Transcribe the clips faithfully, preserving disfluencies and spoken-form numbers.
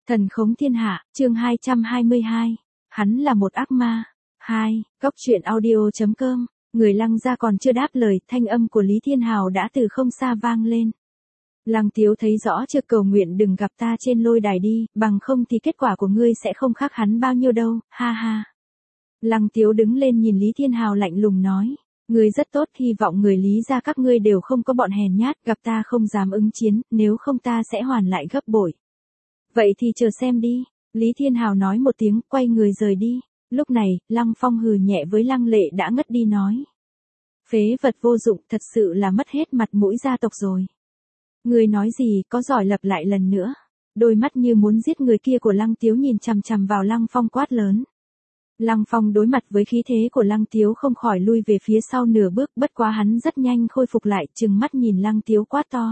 Thần khống thiên hạ, chương hai trăm hai mươi hai. Hắn là một ác ma. hai. Góc truyện audio.com. Người Lăng gia còn chưa đáp lời, thanh âm của Lý Thiên Hào đã từ không xa vang lên. Lăng Tiếu thấy rõ chưa, cầu nguyện đừng gặp ta trên lôi đài đi, bằng không thì kết quả của ngươi sẽ không khác hắn bao nhiêu đâu, ha ha. Lăng Tiếu đứng lên nhìn Lý Thiên Hào lạnh lùng nói. Ngươi rất tốt, hy vọng người Lý gia các ngươi đều không có bọn hèn nhát, gặp ta không dám ứng chiến, nếu không ta sẽ hoàn lại gấp bội. Vậy thì chờ xem đi, Lý Thiên Hào nói một tiếng, quay người rời đi. Lúc này, Lăng Phong hừ nhẹ với Lăng Lệ đã ngất đi nói. Phế vật vô dụng, thật sự là mất hết mặt mũi gia tộc rồi. Người nói gì, có giỏi lặp lại lần nữa. Đôi mắt như muốn giết người kia của Lăng Tiếu nhìn chằm chằm vào Lăng Phong quát lớn. Lăng Phong đối mặt với khí thế của Lăng Tiếu không khỏi lui về phía sau nửa bước, bất quá hắn rất nhanh khôi phục lại, trừng mắt nhìn Lăng Tiếu quát to.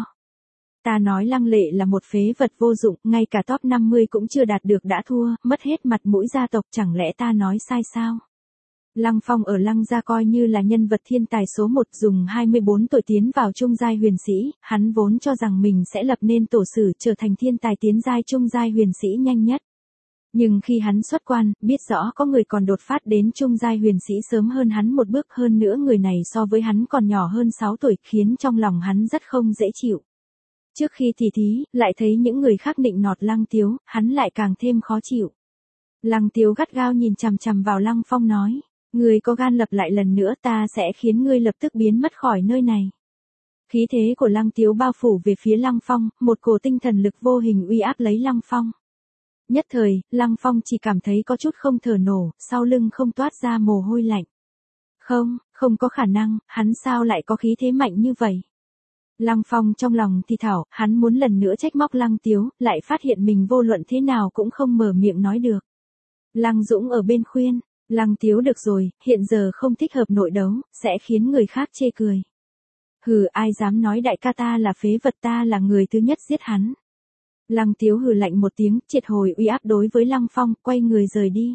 Ta nói Lăng Lệ là một phế vật vô dụng, ngay cả top năm mươi cũng chưa đạt được đã thua, mất hết mặt mũi gia tộc, chẳng lẽ ta nói sai sao? Lăng Phong ở Lăng gia coi như là nhân vật thiên tài số một, dùng hai mươi bốn tuổi tiến vào trung giai huyền sĩ, hắn vốn cho rằng mình sẽ lập nên tổ sử trở thành thiên tài tiến giai trung giai huyền sĩ nhanh nhất. Nhưng khi hắn xuất quan, biết rõ có người còn đột phát đến trung giai huyền sĩ sớm hơn hắn một bước, hơn nữa người này so với hắn còn nhỏ hơn sáu tuổi, khiến trong lòng hắn rất không dễ chịu. Trước khi tỉ thí, lại thấy những người khác nịnh nọt Lăng Tiếu, hắn lại càng thêm khó chịu. Lăng Tiếu gắt gao nhìn chằm chằm vào Lăng Phong nói, ngươi có gan lập lại lần nữa ta sẽ khiến ngươi lập tức biến mất khỏi nơi này. Khí thế của Lăng Tiếu bao phủ về phía Lăng Phong, một cổ tinh thần lực vô hình uy áp lấy Lăng Phong. Nhất thời, Lăng Phong chỉ cảm thấy có chút không thở nổi, sau lưng không toát ra mồ hôi lạnh. Không, không có khả năng, hắn sao lại có khí thế mạnh như vậy? Lăng Phong trong lòng thì thảo, hắn muốn lần nữa trách móc Lăng Tiếu, lại phát hiện mình vô luận thế nào cũng không mở miệng nói được. Lăng Dũng ở bên khuyên, Lăng Tiếu được rồi, hiện giờ không thích hợp nội đấu, sẽ khiến người khác chê cười. Hừ, ai dám nói đại ca ta là phế vật, ta là người thứ nhất giết hắn. Lăng Tiếu hừ lạnh một tiếng, triệt hồi uy áp đối với Lăng Phong, quay người rời đi.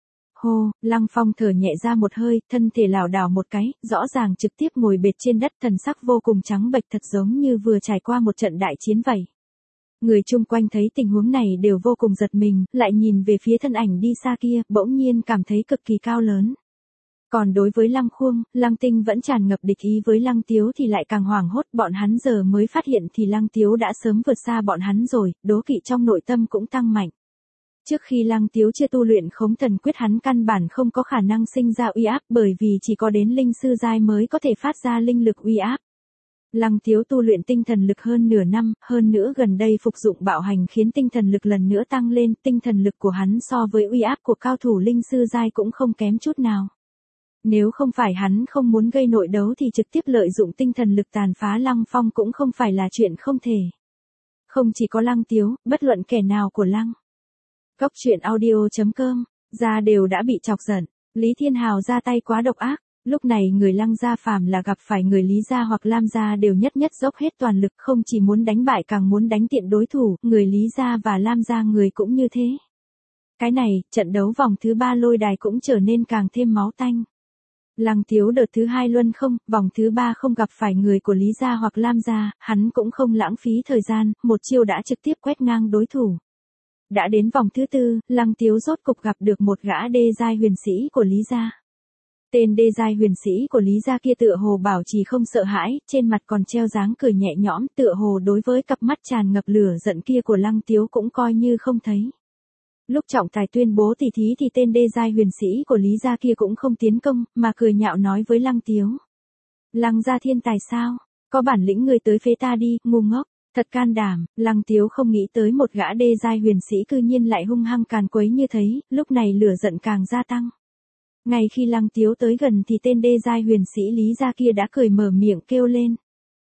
Hô, Lăng Phong thở nhẹ ra một hơi, thân thể lảo đảo một cái, rõ ràng trực tiếp ngồi bệt trên đất, thần sắc vô cùng trắng bệch, thật giống như vừa trải qua một trận đại chiến vậy. Người chung quanh thấy tình huống này đều vô cùng giật mình, lại nhìn về phía thân ảnh đi xa kia, bỗng nhiên cảm thấy cực kỳ cao lớn. Còn đối với Lăng Khuông, Lăng Tinh vẫn tràn ngập địch ý với Lăng Tiếu thì lại càng hoảng hốt, bọn hắn giờ mới phát hiện thì Lăng Tiếu đã sớm vượt xa bọn hắn rồi, đố kỵ trong nội tâm cũng tăng mạnh. Trước khi Lăng Tiếu chưa tu luyện khống thần quyết, hắn căn bản không có khả năng sinh ra uy áp, bởi vì chỉ có đến linh sư giai mới có thể phát ra linh lực uy áp. Lăng Tiếu tu luyện tinh thần lực hơn nửa năm, hơn nữa gần đây phục dụng bạo hành khiến tinh thần lực lần nữa tăng lên, tinh thần lực của hắn so với uy áp của cao thủ linh sư giai cũng không kém chút nào. Nếu không phải hắn không muốn gây nội đấu thì trực tiếp lợi dụng tinh thần lực tàn phá Lăng Phong cũng không phải là chuyện không thể. Không chỉ có Lăng Tiếu, bất luận kẻ nào của Lăng. Góc truyện audio.com, ra đều đã bị chọc giận. Lý Thiên Hào ra tay quá độc ác, lúc này người Lăng gia phàm là gặp phải người Lý gia hoặc Lam gia đều nhất nhất dốc hết toàn lực, không chỉ muốn đánh bại càng muốn đánh tiện đối thủ, người Lý gia và Lam gia người cũng như thế. Cái này, trận đấu vòng thứ ba lôi đài cũng trở nên càng thêm máu tanh. Lăng Tiếu đợt thứ hai luân không, vòng thứ ba không gặp phải người của Lý gia hoặc Lam gia, hắn cũng không lãng phí thời gian, một chiêu đã trực tiếp quét ngang đối thủ. Đã đến vòng thứ tư, Lăng Tiếu rốt cục gặp được một gã đê giai huyền sĩ của Lý gia. Tên đê giai huyền sĩ của Lý gia kia tựa hồ bảo trì không sợ hãi, trên mặt còn treo dáng cười nhẹ nhõm, tựa hồ đối với cặp mắt tràn ngập lửa giận kia của Lăng Tiếu cũng coi như không thấy. Lúc trọng tài tuyên bố tỉ thí thì tên đê giai huyền sĩ của Lý gia kia cũng không tiến công, mà cười nhạo nói với Lăng Tiếu. Lăng gia thiên tài sao? Có bản lĩnh người tới phế ta đi, ngu ngốc. Thật can đảm, Lăng Tiếu không nghĩ tới một gã đê giai huyền sĩ cư nhiên lại hung hăng càn quấy như thế, lúc này lửa giận càng gia tăng. Ngay khi Lăng Tiếu tới gần thì tên đê giai huyền sĩ Lý gia kia đã cười mở miệng kêu lên.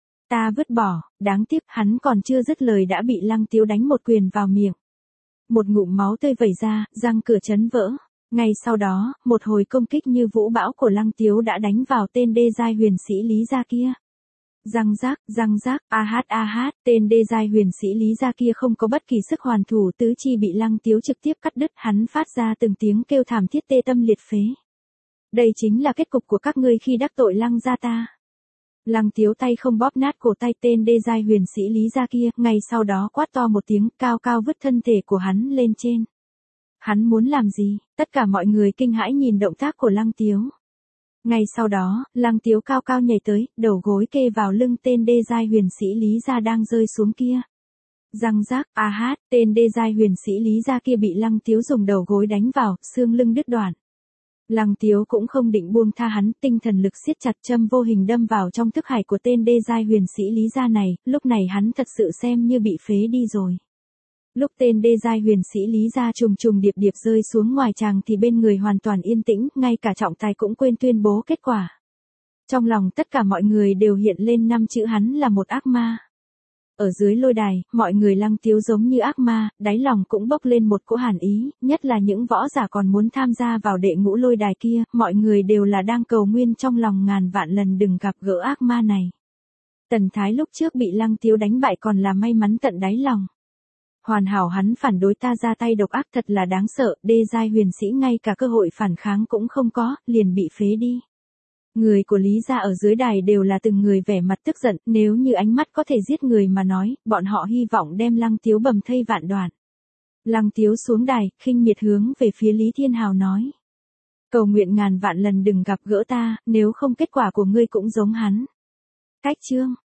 Ta vứt bỏ, đáng tiếc hắn còn chưa dứt lời đã bị Lăng Tiếu đánh một quyền vào miệng. Một ngụm máu tươi vẩy ra, răng cửa chấn vỡ. Ngay sau đó, một hồi công kích như vũ bão của Lăng Tiếu đã đánh vào tên đê giai huyền sĩ Lý gia kia. Răng rác, răng rác, a hát a hát, tên đê giai huyền sĩ Lý gia kia không có bất kỳ sức hoàn thủ, tứ chi bị Lăng Tiếu trực tiếp cắt đứt, hắn phát ra từng tiếng kêu thảm thiết tê tâm liệt phế. Đây chính là kết cục của các ngươi khi đắc tội Lăng gia ta. Lăng Tiếu tay không bóp nát cổ tay tên đê giai huyền sĩ Lý gia kia, ngay sau đó quát to một tiếng, cao cao vứt thân thể của hắn lên trên. Hắn muốn làm gì? Tất cả mọi người kinh hãi nhìn động tác của Lăng Tiếu. Ngay sau đó, Lăng Tiếu cao cao nhảy tới, đầu gối kê vào lưng tên đê giai huyền sĩ Lý gia đang rơi xuống kia. Răng rác, a hát, tên đê giai huyền sĩ Lý gia kia bị Lăng Tiếu dùng đầu gối đánh vào, xương lưng đứt đoạn. Lăng Tiếu cũng không định buông tha hắn, tinh thần lực siết chặt, châm vô hình đâm vào trong thức hải của tên đê giai huyền sĩ Lý gia này, lúc này hắn thật sự xem như bị phế đi rồi. Lúc tên đê giai huyền sĩ Lý gia trùng trùng điệp điệp rơi xuống ngoài tràng thì bên người hoàn toàn yên tĩnh, ngay cả trọng tài cũng quên tuyên bố kết quả. Trong lòng tất cả mọi người đều hiện lên năm chữ hắn là một ác ma. Ở dưới lôi đài, mọi người Lăng Tiếu giống như ác ma, đáy lòng cũng bốc lên một cỗ hàn ý, nhất là những võ giả còn muốn tham gia vào đệ ngũ lôi đài kia, mọi người đều là đang cầu nguyện trong lòng ngàn vạn lần đừng gặp gỡ ác ma này. Tần Thái lúc trước bị Lăng Tiếu đánh bại còn là may mắn tận đáy lòng. Hoàn hảo hắn phản đối ta ra tay độc ác thật là đáng sợ, đê giai huyền sĩ ngay cả cơ hội phản kháng cũng không có, liền bị phế đi. Người của Lý gia ở dưới đài đều là từng người vẻ mặt tức giận, nếu như ánh mắt có thể giết người mà nói, bọn họ hy vọng đem Lăng Tiếu bầm thây vạn đoạn. Lăng Tiếu xuống đài, khinh miệt hướng về phía Lý Thiên Hào nói. Cầu nguyện ngàn vạn lần đừng gặp gỡ ta, nếu không kết quả của ngươi cũng giống hắn. Cách chương.